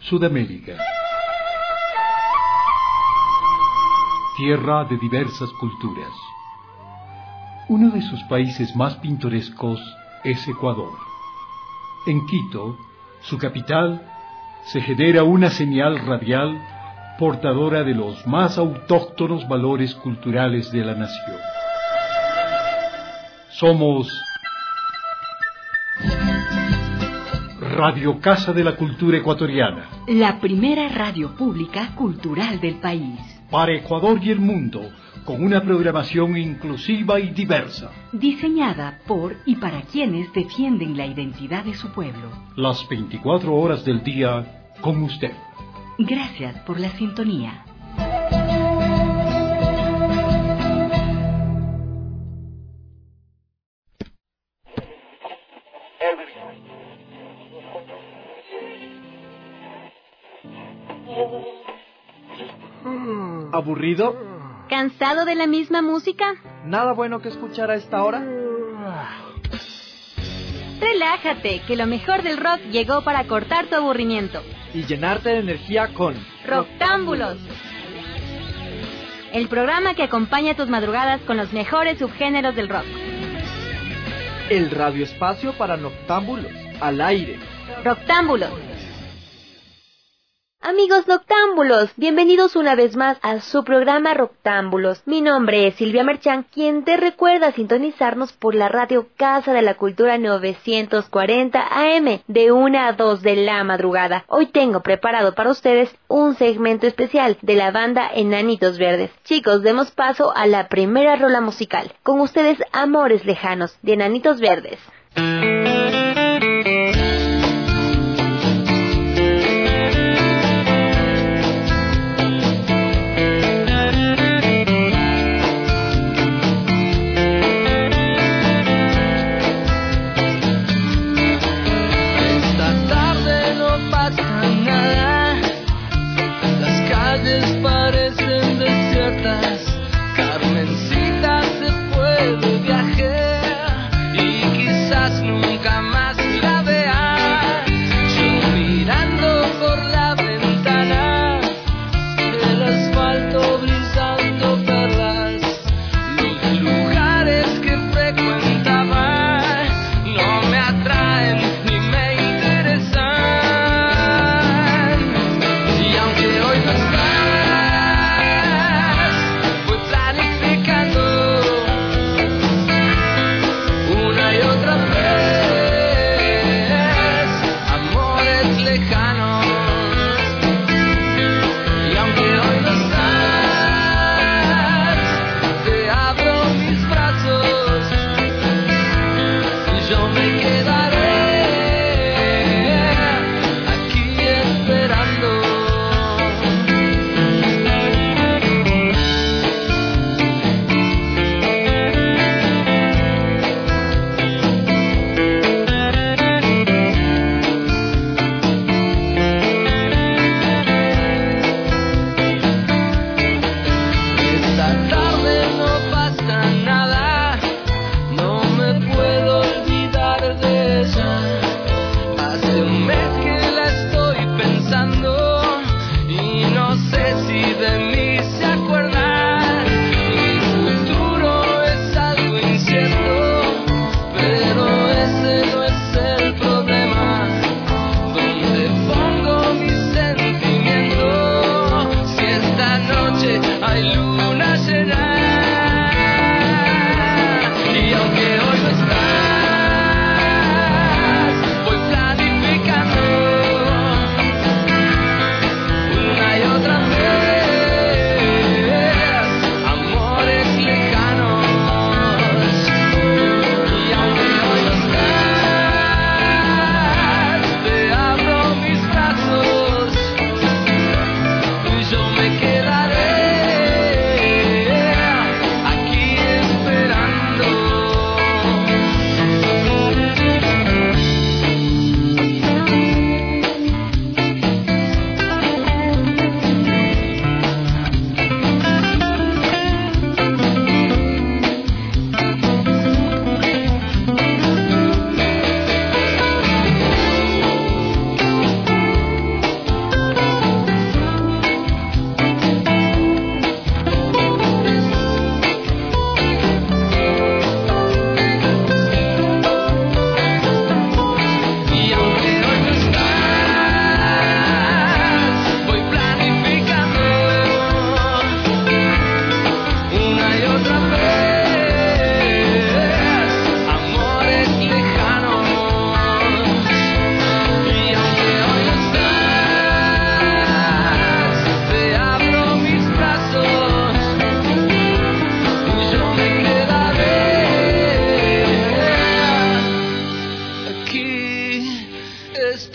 Sudamérica. Tierra de diversas culturas. Uno de sus países más pintorescos es Ecuador. En Quito, su capital, se genera una señal radial portadora de los más autóctonos valores culturales de la nación. Somos Radio Casa de la Cultura Ecuatoriana, la primera radio pública cultural del país. Para Ecuador y el mundo, con una programación inclusiva y diversa. Diseñada por y para quienes defienden la identidad de su pueblo. Las 24 horas del día con usted. Gracias por la sintonía. ¿Aburrido? ¿Cansado de la misma música? ¿Nada bueno que escuchar a esta hora? Relájate, que lo mejor del rock llegó para cortar tu aburrimiento. Y llenarte de energía con Rocktámbulos. El programa que acompaña tus madrugadas con los mejores subgéneros del rock. El radioespacio para noctámbulos, al aire. Rocktámbulos. Amigos noctámbulos, bienvenidos una vez más a su programa Rocktámbulos. Mi nombre es Silvia Merchán, quien te recuerda sintonizarnos por la radio Casa de la Cultura 940 AM, de 1 a 2 de la madrugada. Hoy tengo preparado para ustedes un segmento especial de la banda Enanitos Verdes. Chicos, demos paso a la primera rola musical. Con ustedes, Amores Lejanos, de Enanitos Verdes. Carmencita se fue de viaje y quizás no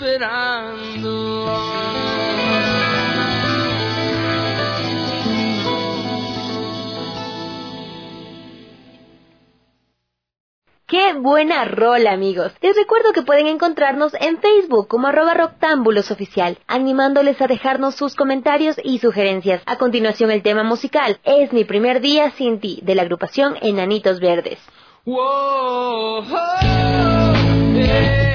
esperando. ¡Qué buena rola, amigos! Les recuerdo que pueden encontrarnos en Facebook como @Rocktambulosoficial, animándoles a dejarnos sus comentarios y sugerencias. A continuación, el tema musical Es mi primer día sin ti, de la agrupación Enanitos Verdes. Whoa, oh, yeah.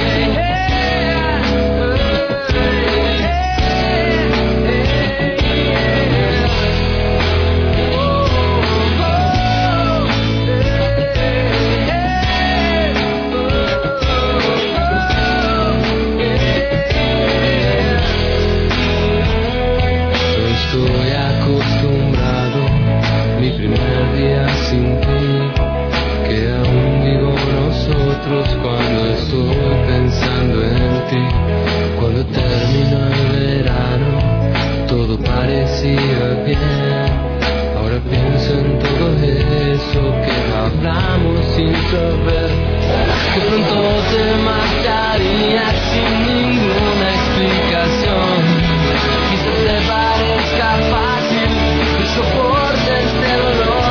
Cuando estoy pensando en ti, cuando terminó el verano, todo parecía bien. Ahora pienso en todo eso que hablamos sin saber, que pronto te marcharías sin ninguna explicación. Quizás te parezca fácil que soportes este dolor.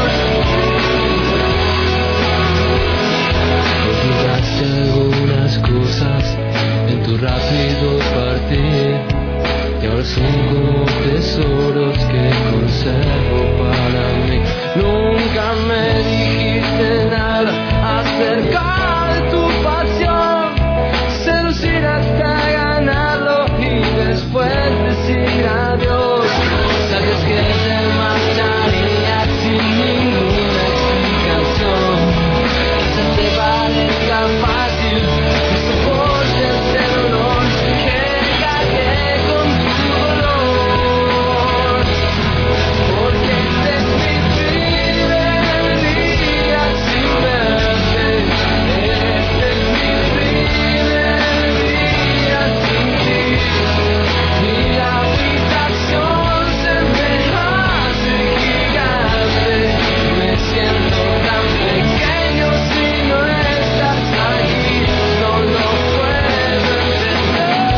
Algunas cosas en tu rápido partir y ahora son como tesoros que conservo para mí. Nunca me dijiste nada acerca de tu pasión, seducir hasta ganarlo y después decir adiós. Sabes que te marcharías sin ninguna explicación. Quizás te parezca fácil que soportes este dolor, que cargué con tu dolor, porque este es mi primer día sin verte, este es mi primer día sin ti, y la habitación se me hace gigante, me siento tan pequeño si no estás aquí, no lo puedo entender.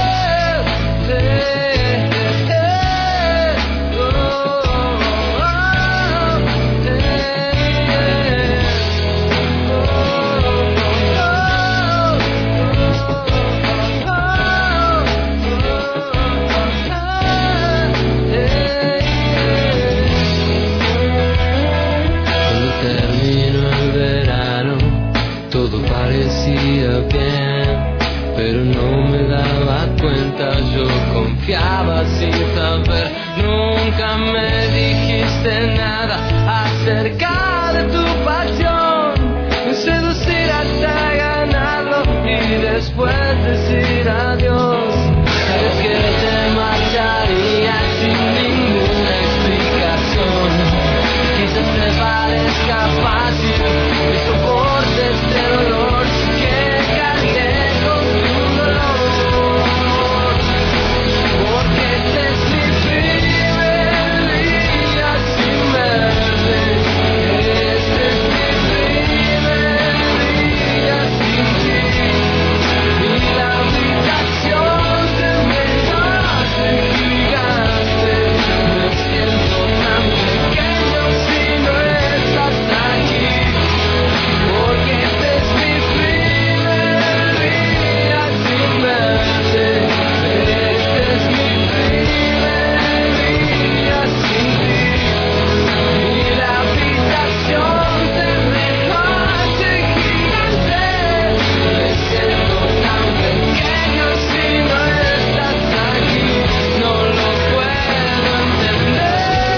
Cuando terminó el verano, todo parecía bien, pero no me daba cuenta, yo confiaba sin saber. Nunca me dijiste nada acerca de tu pasión, seducir hasta ganarlo y después decir adiós. Sabes que te marcharías sin ninguna explicación. Quizás te parezca fácil que soportes este dolor, que cargué con tu dolor, porque este es mi primer día sin verte, este es mi primer día sin ti, y la habitación se me hace gigante, me siento tan pequeño si no estás aquí, porque este es mi primer día sin verte, este es mi primer día sin ti, y la habitación se me hace gigante, me siento tan pequeño si no estás aquí, no lo puedo entender.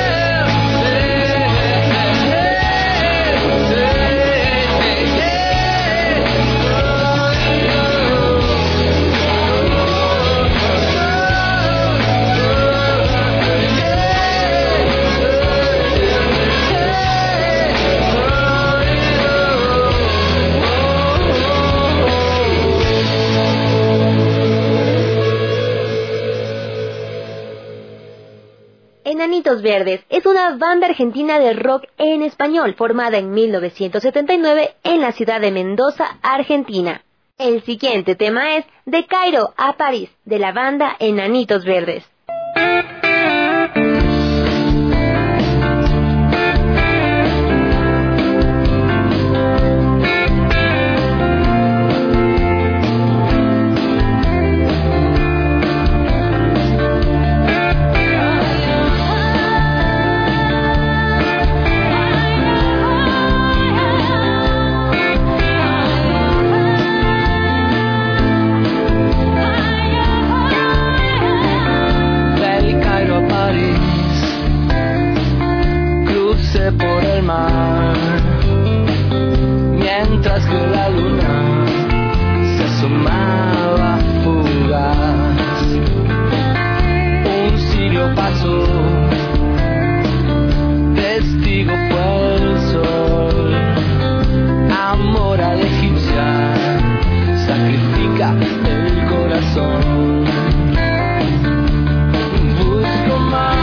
Enanitos Verdes es una banda argentina de rock en español formada en 1979 en la ciudad de Mendoza, Argentina. El siguiente tema es De Cairo a París, de la banda Enanitos Verdes. Por el mar, mientras que la luna se asomaba fugaz. Un siglo pasó, testigo fue el sol. Amor a la egipcia sacrifica el corazón. Busco más.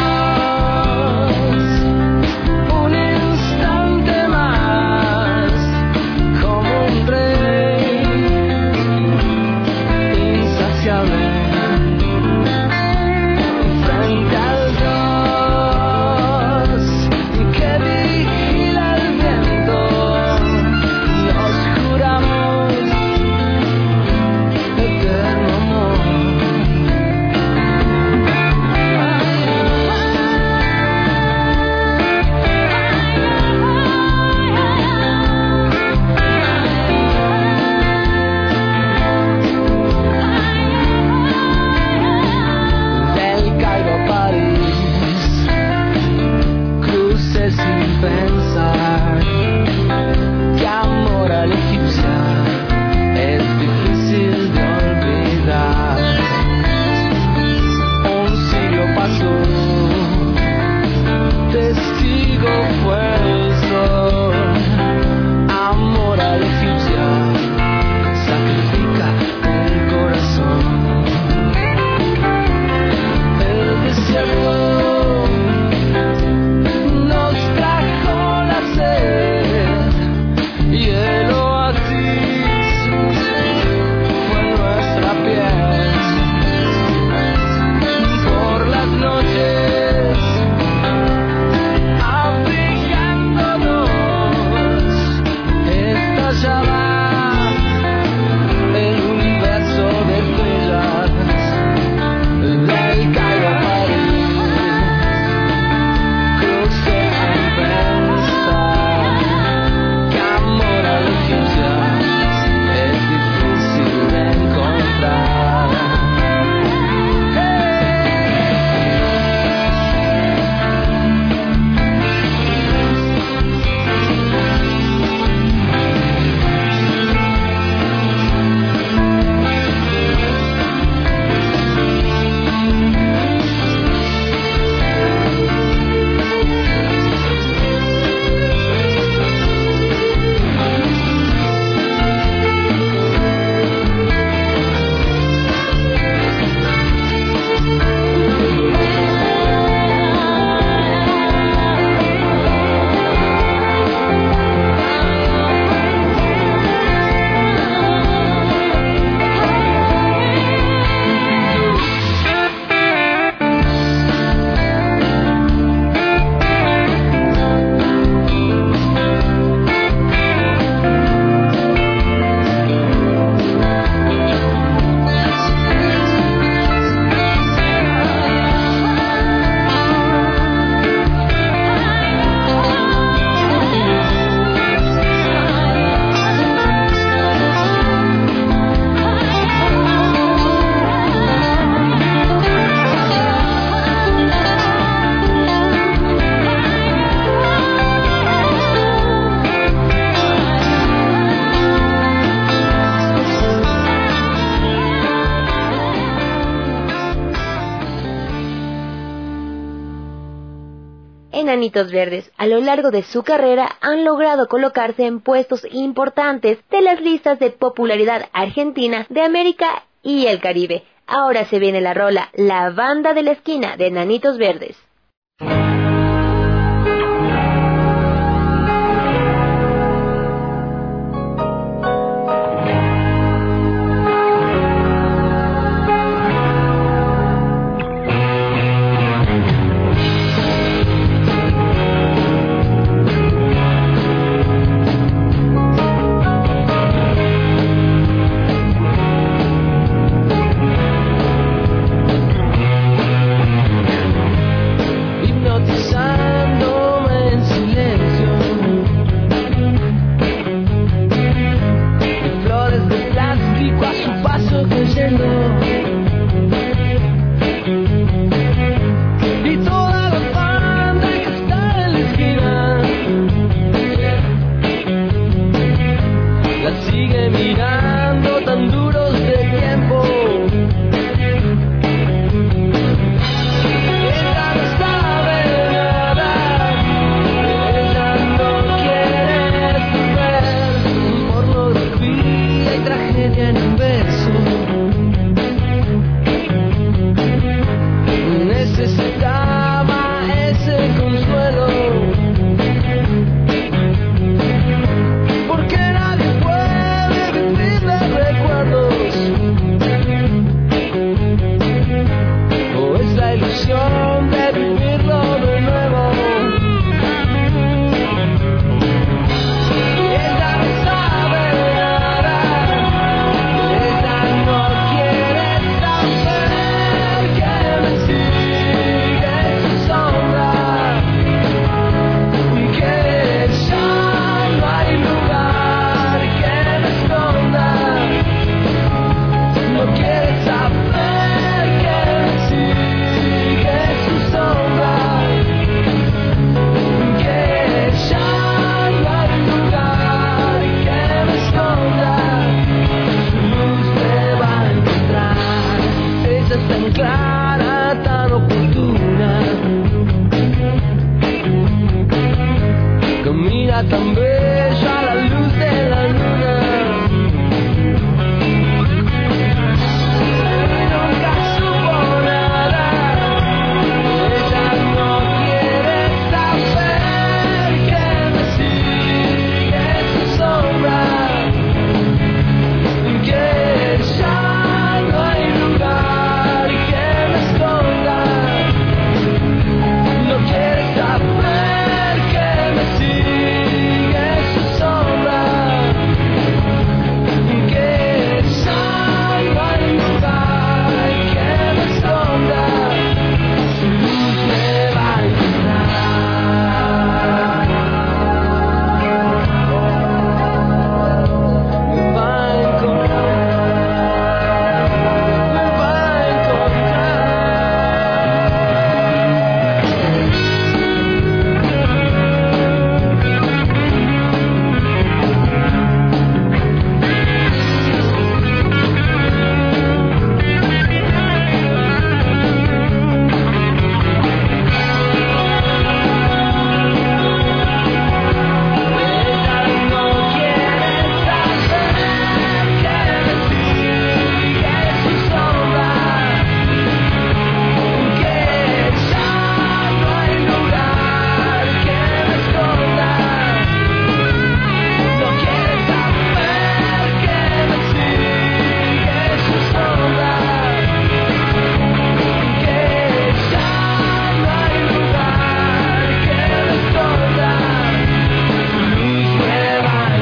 Enanitos Verdes, a lo largo de su carrera, han logrado colocarse en puestos importantes de las listas de popularidad argentina, de América y el Caribe. Ahora se viene la rola La Banda de la Esquina de Enanitos Verdes. tan clara, tan oportuna, con mira tan bella a la luz de la luna. Y nunca supo nada, ella no quiere saber que me sigue su sombra, que ya no hay lugar que me esconda. No quiere saber que me sigue su sombra, que ya no hay lugar que me esconda. Su luz me va a encontrar, me va a encontrar, me va a encontrar. Ella no quiere saber que me sigue su sombra, que ya no hay lugar que me esconda. No quiere saber que me sigue su sombra, que ya no hay lugar que me esconda. Su luz me va a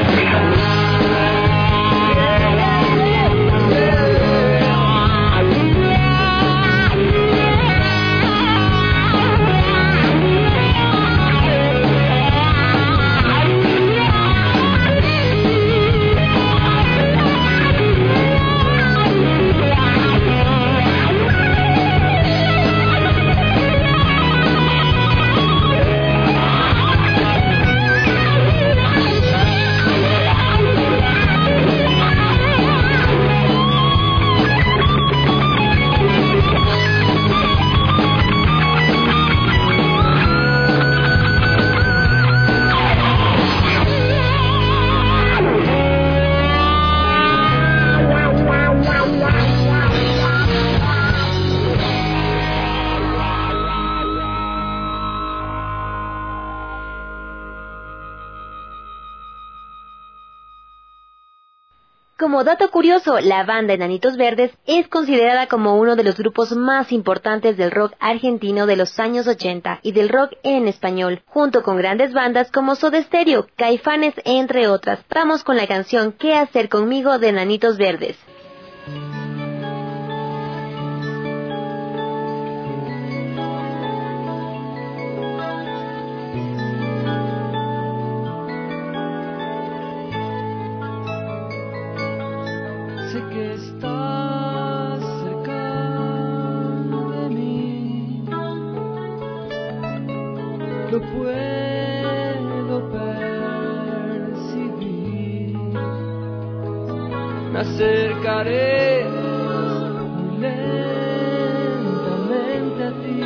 Como dato curioso, la banda Enanitos Verdes es considerada como uno de los grupos más importantes del rock argentino de los años 80 y del rock en español, junto con grandes bandas como Soda Stereo, Caifanes, entre otras. Vamos con la canción ¿Qué hacer conmigo? De Enanitos Verdes. Sé que estás cerca de mí, lo puedo percibir. Me acercaré muy lentamente a ti,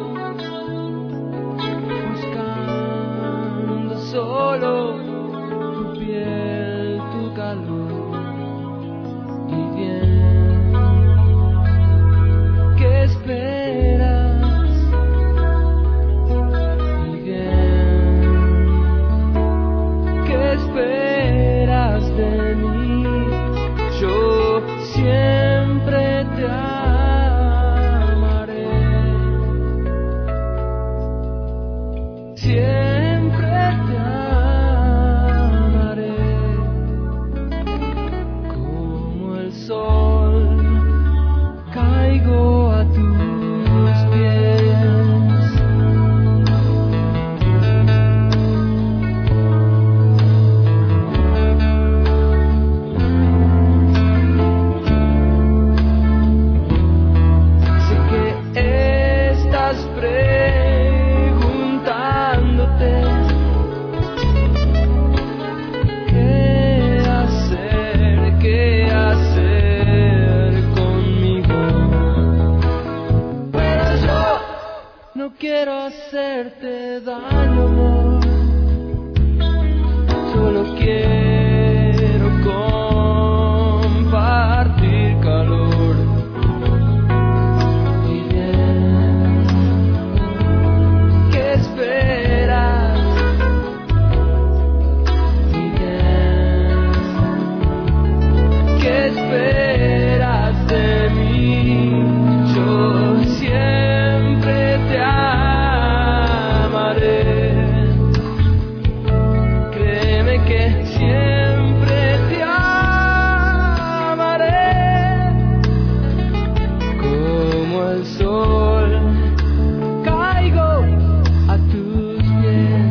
buscando solo tu piel, tu calor. ¿Qué esperas? Y bien, ¿qué esperas de mí? Yo siempre quiero hacerte daño, amor. Solo quiero compartir calor. Y bien, ¿qué esperas? Y bien, ¿qué esperas de mí? Yo siempre te amaré. Créeme que siempre te amaré. Como el sol, caigo a tus pies.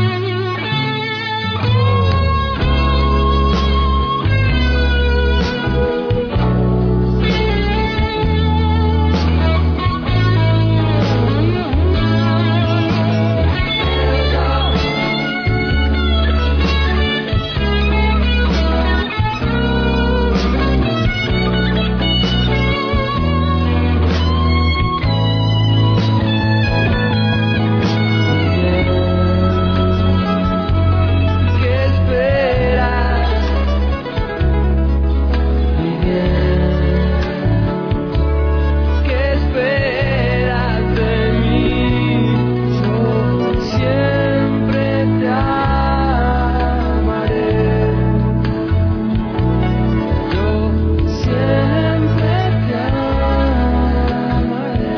¿Qué esperas? Y bien, ¿qué esperas de mí? Yo siempre te amaré. Yo siempre te amaré.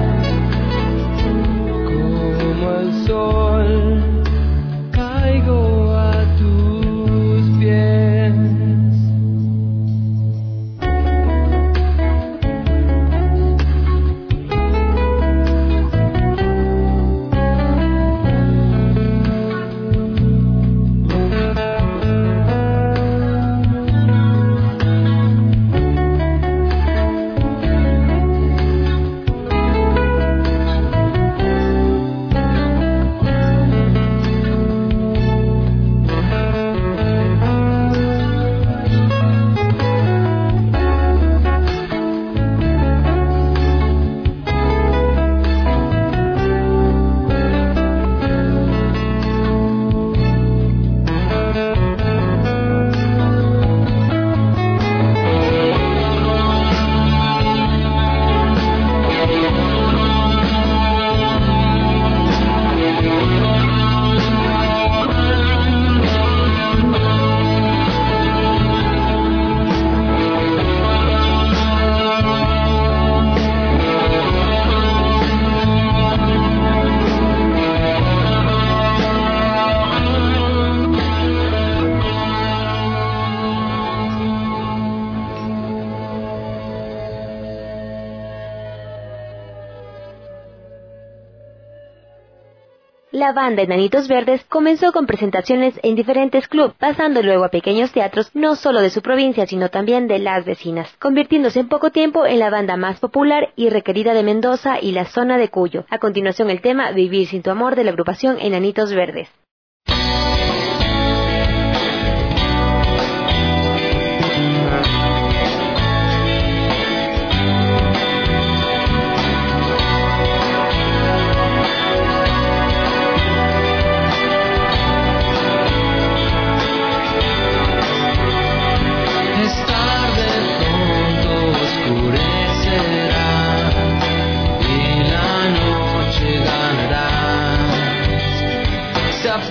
Como el sol, caigo a tus pies. La banda Enanitos Verdes comenzó con presentaciones en diferentes clubes, pasando luego a pequeños teatros no solo de su provincia, sino también de las vecinas, convirtiéndose en poco tiempo en la banda más popular y requerida de Mendoza y la zona de Cuyo. A continuación el tema Vivir sin tu amor de la agrupación Enanitos Verdes. Es tarde, pronto oscurecerá y la noche ganará. Se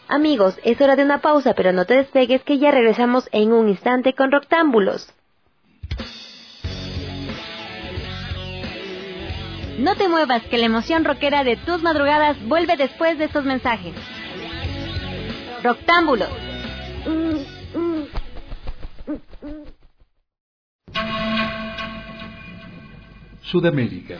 Amigos, es hora de una pausa, pero no te despegues que ya regresamos en un instante con Roctámbulos. No te muevas, que la emoción rockera de tus madrugadas vuelve después de estos mensajes. Roctámbulos. Sudamérica.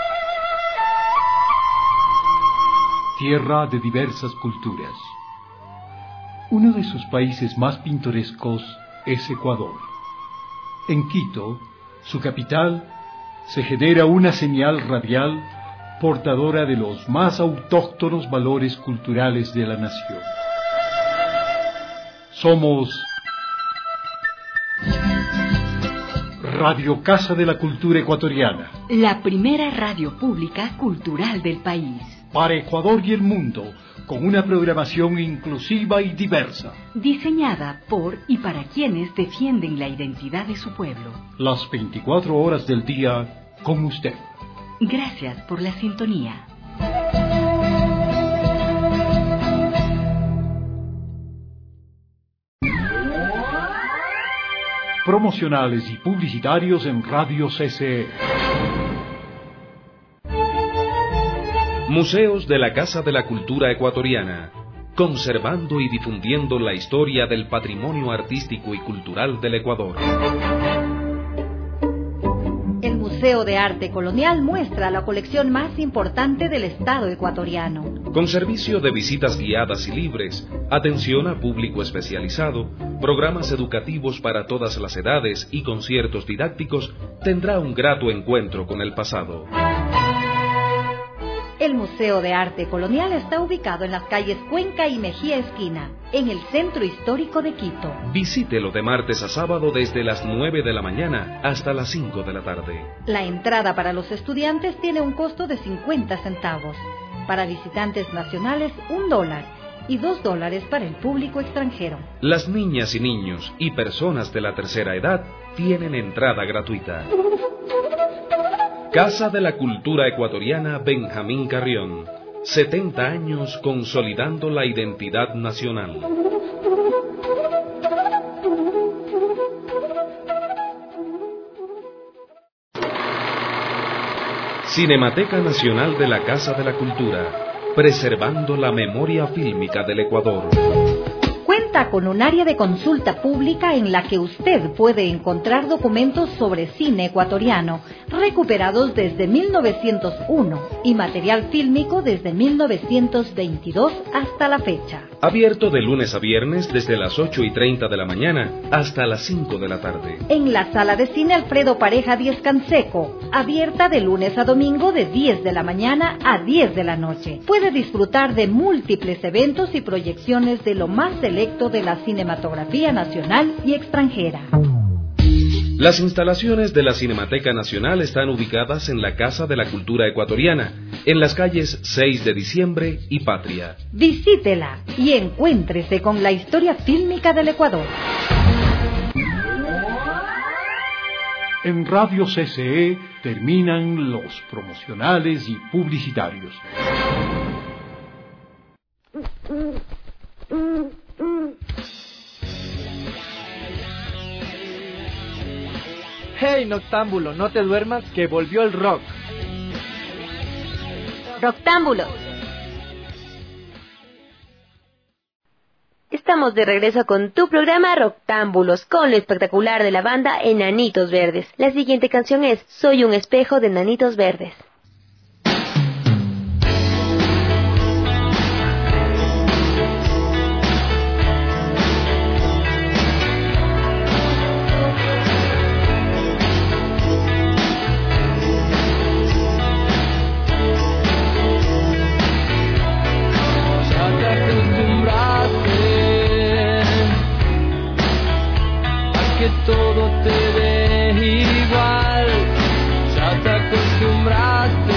Tierra de diversas culturas. Uno de sus países más pintorescos es Ecuador. En Quito, su capital, se genera una señal radial portadora de los más autóctonos valores culturales de la nación. Somos Radio Casa de la Cultura Ecuatoriana, la primera radio pública cultural del país. para Ecuador y el mundo, con una programación inclusiva y diversa. Diseñada por y para quienes defienden la identidad de su pueblo. Las 24 horas del día con usted. Gracias por la sintonía. Promocionales y publicitarios en Radio CCE. Museos de la Casa de la Cultura Ecuatoriana, conservando y difundiendo la historia del patrimonio artístico y cultural del Ecuador. El Museo de Arte Colonial muestra la colección más importante del Estado ecuatoriano. Con servicio de visitas guiadas y libres, atención a público especializado, programas educativos para todas las edades y conciertos didácticos, tendrá un grato encuentro con el pasado. El Museo de Arte Colonial está ubicado en las calles Cuenca y Mejía Esquina, en el centro histórico de Quito. Visítelo de martes a sábado desde las 9 de la mañana hasta las 5 de la tarde. La entrada para los estudiantes tiene un costo de 50 centavos. Para visitantes nacionales, $1 y $2 para el público extranjero. Las niñas y niños y personas de la tercera edad tienen entrada gratuita. Casa de la Cultura Ecuatoriana Benjamín Carrión. 70 años consolidando la identidad nacional. Cinemateca Nacional de la Casa de la Cultura, preservando la memoria fílmica del Ecuador. Cuenta con un área de consulta pública en la que usted puede encontrar documentos sobre cine ecuatoriano recuperados desde 1901 y material fílmico desde 1922 hasta la fecha. Abierto de lunes a viernes desde las 8:30 de la mañana hasta las 5 de la tarde. En la sala de cine Alfredo Pareja 10 Canseco, abierta de lunes a domingo de 10 de la mañana a 10 de la noche. Puede disfrutar de múltiples eventos y proyecciones de lo más selecto de la cinematografía nacional y extranjera. Las instalaciones de la Cinemateca Nacional están ubicadas en la Casa de la Cultura Ecuatoriana, en las calles 6 de Diciembre y Patria. Visítela y encuéntrese con la historia fílmica del Ecuador. En Radio CCE terminan los promocionales y publicitarios. Hey Noctámbulo, no te duermas que volvió el rock. Roctámbulos. Estamos de regreso con tu programa Roctámbulos, con lo espectacular de la banda Enanitos Verdes. La siguiente canción es Soy un espejo de Enanitos Verdes. Todo te ve igual, ya te acostumbraste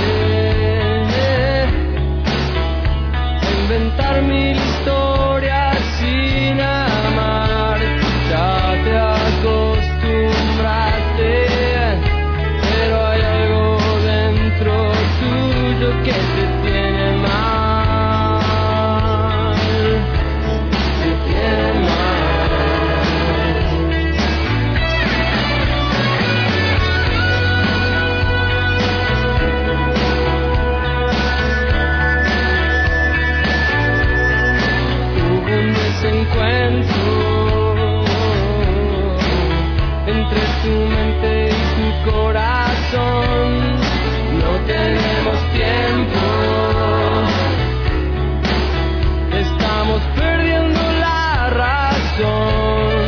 a inventar mil historias sin amar, ya te acostumbraste, pero hay algo dentro tuyo que te tiene mal. viento entre tu mente y tu corazón. No tenemos tiempo, estamos perdiendo la razón.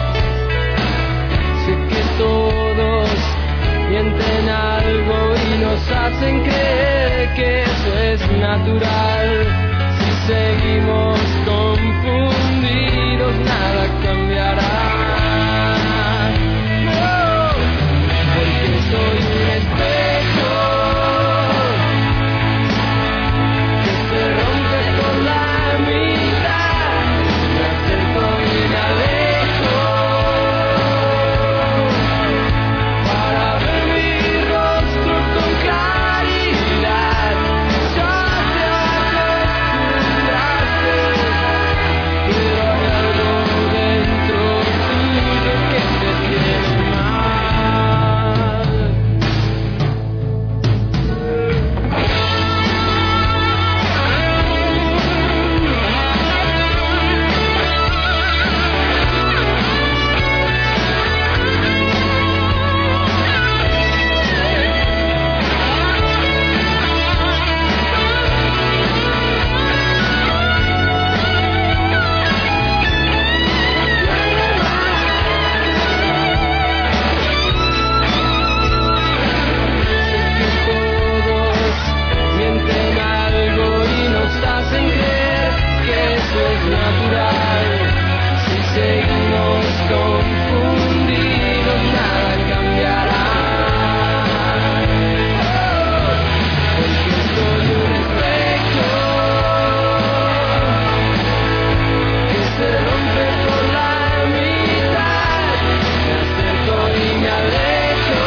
Sé que todos mienten algo y nos hacen creer que eso es natural. Si seguimos confundidos, nada cambiará. Porque soy un espejo que se rompe por la mitad. Me acerco y me alejo para ver mi rostro con claridad. Ya te acostumbraste, pero hay algo dentro tuyo que te tiene mal. Todos mienten algo y nos hacen creer que eso es natural. Si seguimos confundidos, nada cambiará. Porque soy un espejo que se rompe por la mitad. Me acerco y me alejo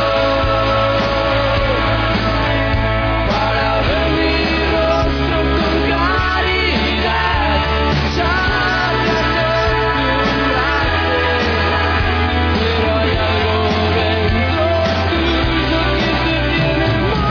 para ver mi rostro con claridad. Ya te acostumbraste, pero hay algo dentro tuyo que te tiene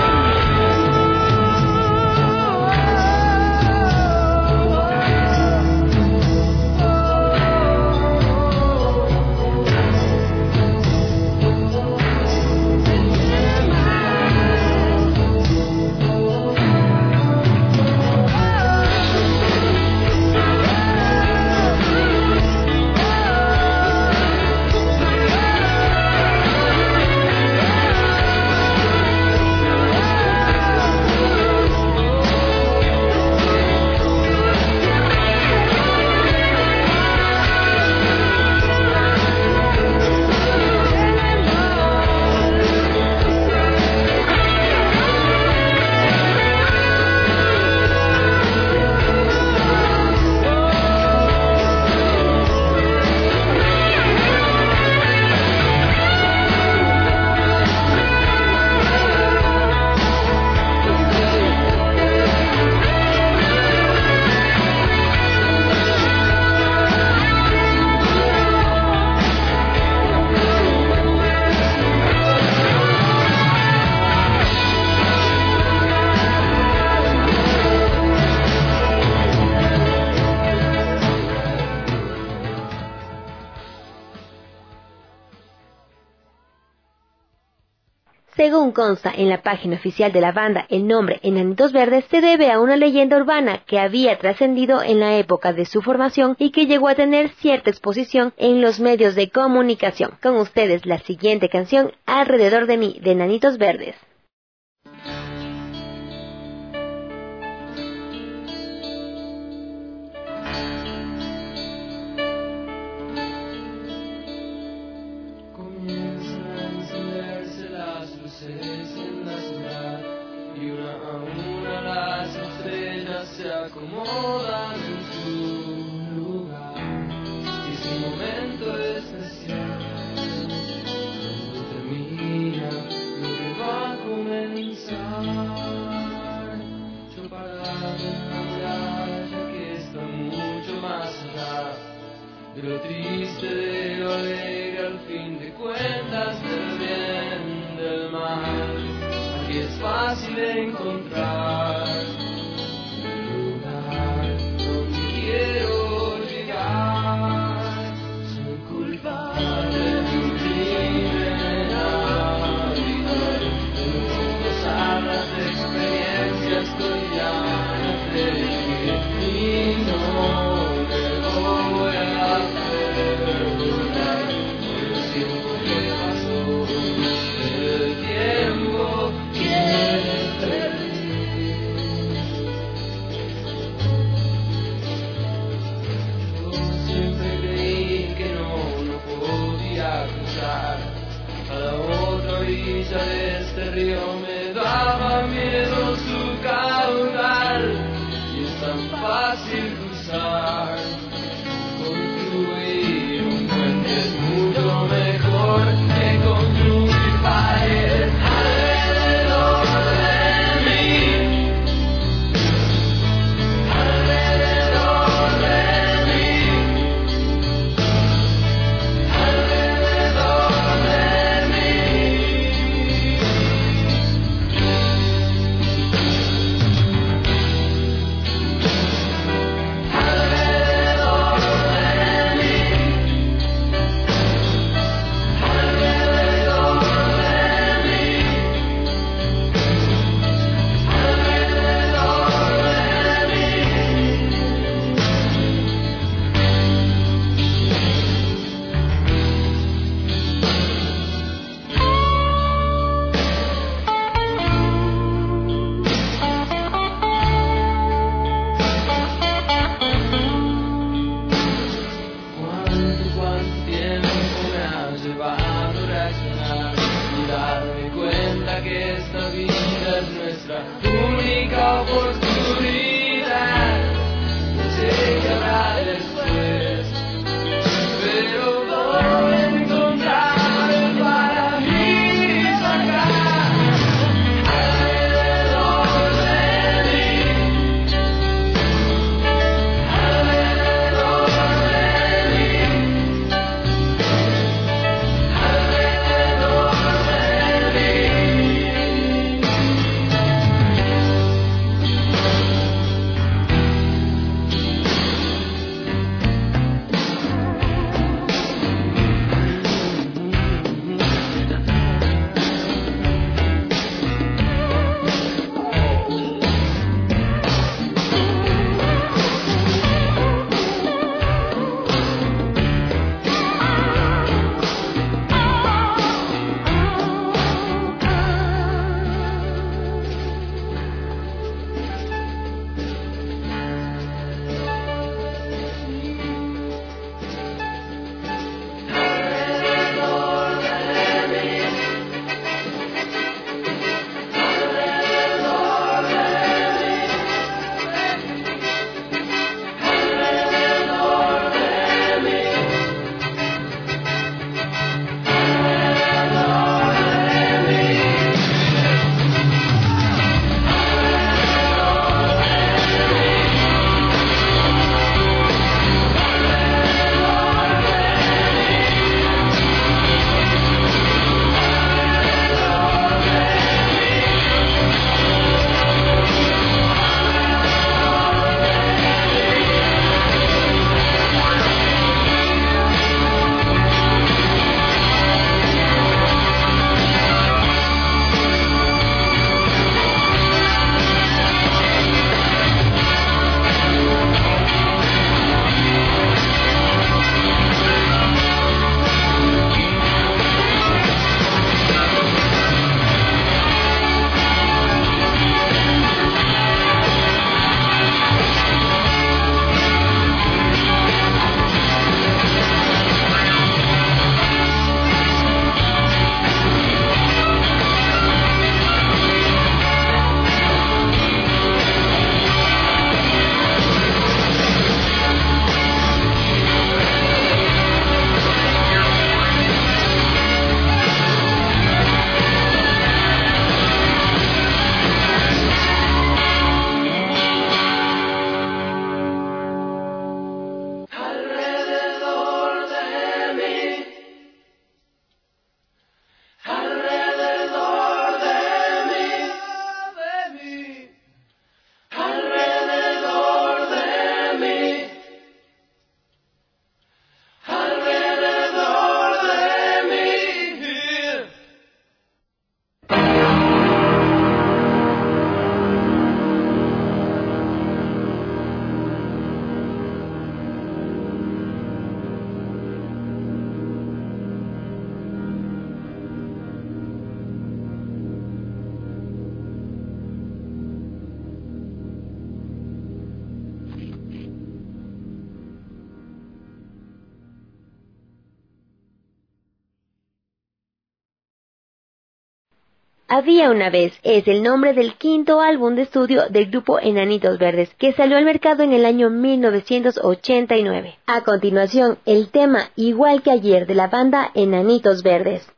Según consta en la página oficial de la banda, el nombre Enanitos Verdes se debe a una leyenda urbana que había trascendido en la época de su formación y que llegó a tener cierta exposición en los medios de comunicación. Con ustedes la siguiente canción, Alrededor de mí, de Enanitos Verdes. Comienzan a encenderse las luces en la ciudad y una a una las estrellas se acomodan en su lugar. Y es un momento especial cuando termina lo que va a comenzar. Yo para de mirar ya que está mucho más allá de lo triste, de lo alegre, al fin de cuentas, del bien, del mal. Aquí es fácil encontrar un lugar donde quieras ganas de vivir y no me voy a perdonar por el tiempo que pasó, el tiempo que perdí. Yo siempre creí que no podía cruzar a la otra orilla de este río, me daba miedo su caudal, y es tan fácil cruzar. Construir un puente es mucho mejor que construir paredes alrededor de mí, alrededor de mí, alrededor de mí. ¿Cuánto tiempo me ha llevado a reaccionar y darme cuenta que esta vida es nuestra única oportunidad? No sé qué habrá después, pero voy a encontrar el paraíso acá, alrededor de mí, alrededor de mí, alrededor de mí. Había una vez es el nombre del quinto álbum de estudio del grupo Enanitos Verdes, que salió al mercado en el año 1989. A continuación, el tema Igual que ayer de la banda Enanitos Verdes.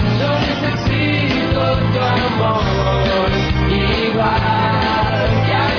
Igual que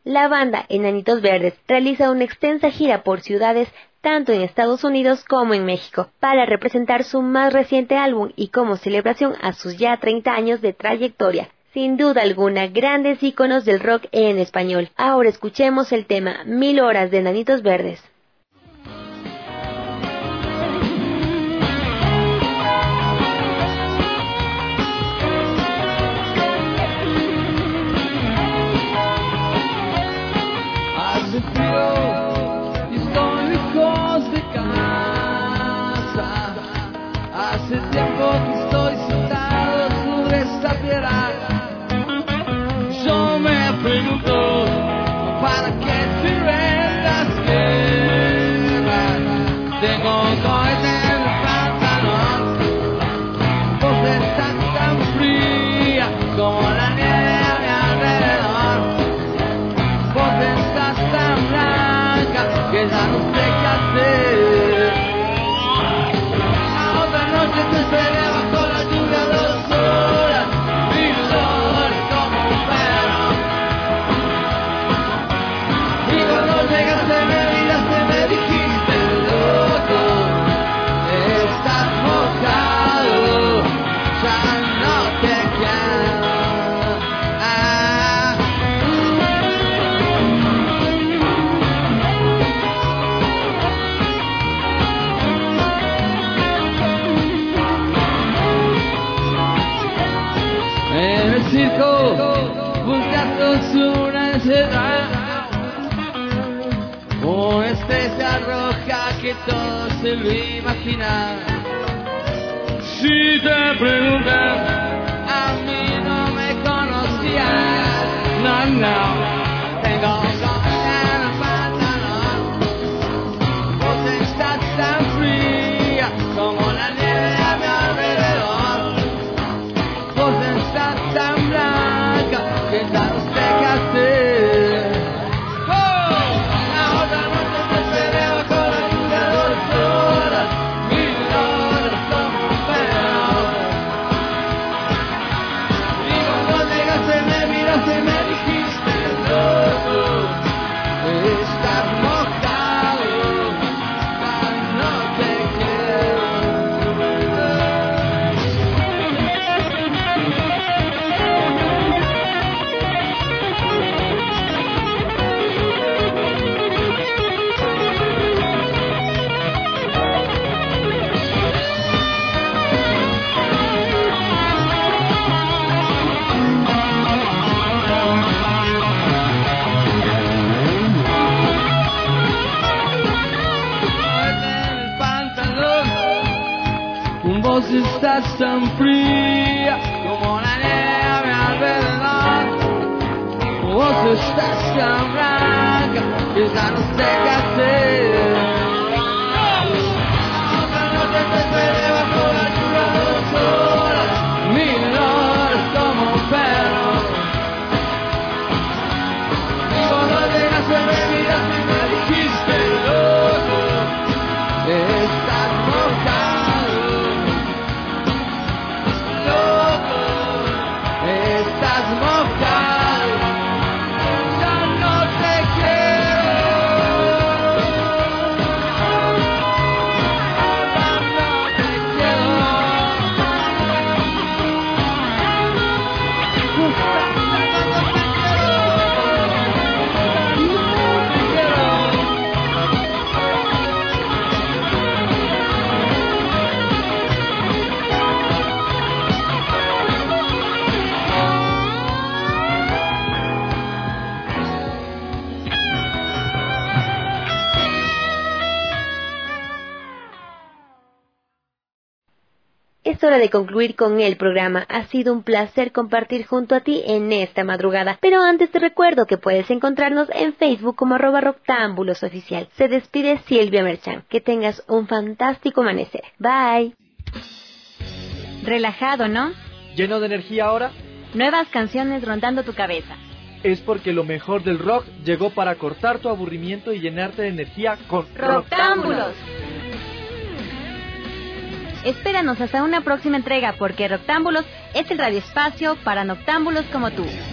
La banda Enanitos Verdes realiza una extensa gira por ciudades tanto en Estados Unidos como en México, para representar su más reciente álbum y como celebración a sus ya 30 años de trayectoria. Sin duda alguna, grandes íconos del rock en español. Ahora escuchemos el tema 1000 horas de Enanitos Verdes. Hace tiempo que estoy sentado sobre esta piedra. Yo me pregunto, ¿para qué sirven las guerras? Tengo cohetes en el pantalón. Vos estás tan fría como la nieve a mi alrededor. Vos estás tan blanca que ya no sé qué hacer. Te esperé bajo la lluvia 2 horas, 1000 horas como un perro. Y cuando llegaste me miraste, me dijiste, loco, estás mojado, ya no te quiero. En el circo buscando una ansiedad, una estrella roja que todo se lo imagina. Si te preguntan, a mí no me conocías. No, no, tengo cosas en el pantalón. Vos estás tan fría como la nieve a mi alrededor. Vos estás tan blanca que ya no sé qué hacer. La otra noche te esperé bajo la lluvia 2 horas, 1000 horas como un perro. Y cuando llegaste me miraste y me dijiste, loco, estás mojado, ya no te quiero. Vos estás tan fría como la nieve a mi alrededor. Vos estás tan blanca que ya no sé qué hacer. Otra noche te esperé bajo la lluvia 2 horas, 1000 horas como un perro. Y cuando llegaste me miraste y me dijiste, loco, estás mojado. Estás mojado, ya no te quiero. Es hora de concluir con el programa. Ha sido un placer compartir junto a ti en esta madrugada. Pero antes te recuerdo que puedes encontrarnos en Facebook como @Roctámbulos Oficial. Se despide Silvia Merchan. Que tengas un fantástico amanecer. Bye. Relajado, ¿no? ¿Lleno de energía ahora? Nuevas canciones rondando tu cabeza. Es porque lo mejor del rock llegó para cortar tu aburrimiento y llenarte de energía con Roctámbulos. Espéranos hasta una próxima entrega porque Roctámbulos es el radioespacio para noctámbulos como tú.